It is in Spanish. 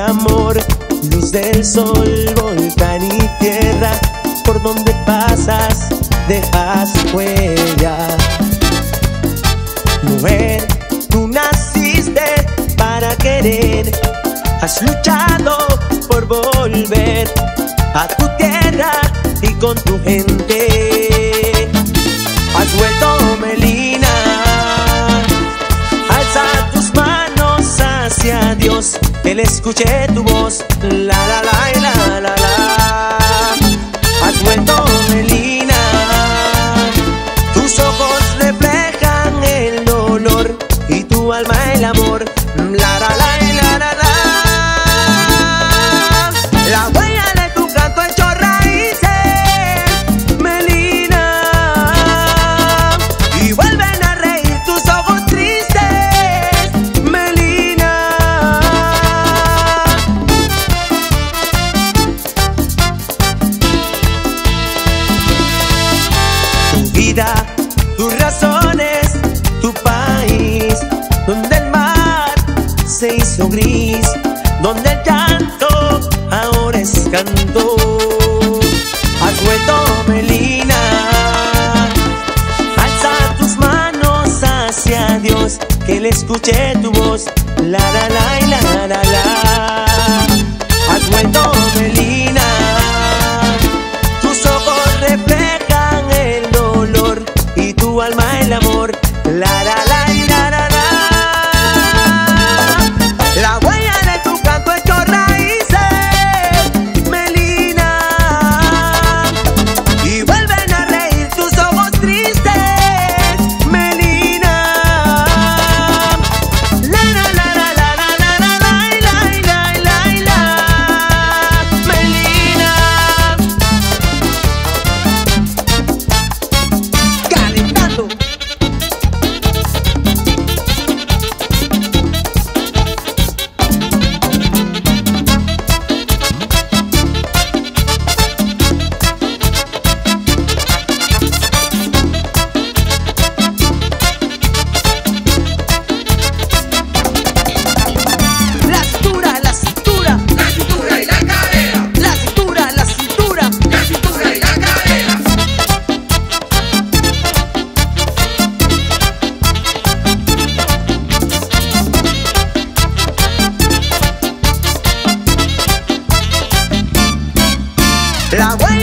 amor, luz del sol, volcán y tierra, por donde pasas dejas huella. Mujer, tú naciste para querer, has luchado por volver a tu tierra y con tu gente. Has vuelto, Melina, alza tus manos hacia Dios, que Él escuche tu voz, la la la la la la. Has vuelto, Melina, tus ojos reflejan el dolor y tu alma el amor, la la la la la la. La huella de tu canto echó raíces, Melina, y vuelven a reír tus ojos tristes, Melina. Tu vida, tus razones, tu país, donde el mar se hizo gris, donde el llanto ahora es canto. Has vuelto, Melina, alza tus manos hacia Dios, que Él escuche tu voz, la la la la la la. Has vuelto, Melina, tus ojos reflejan el dolor y tu alma el amor, la la la la la la. La huella de tu canto echó raíces, Melina, y vuelven a reír tus ojos tristes, Melina. La la la la la la la la la la la la, Melina. Calentando. La cintura, la cintura, La cintura y la cadera, la cintura, la cintura. la cintura y la cadera. La huella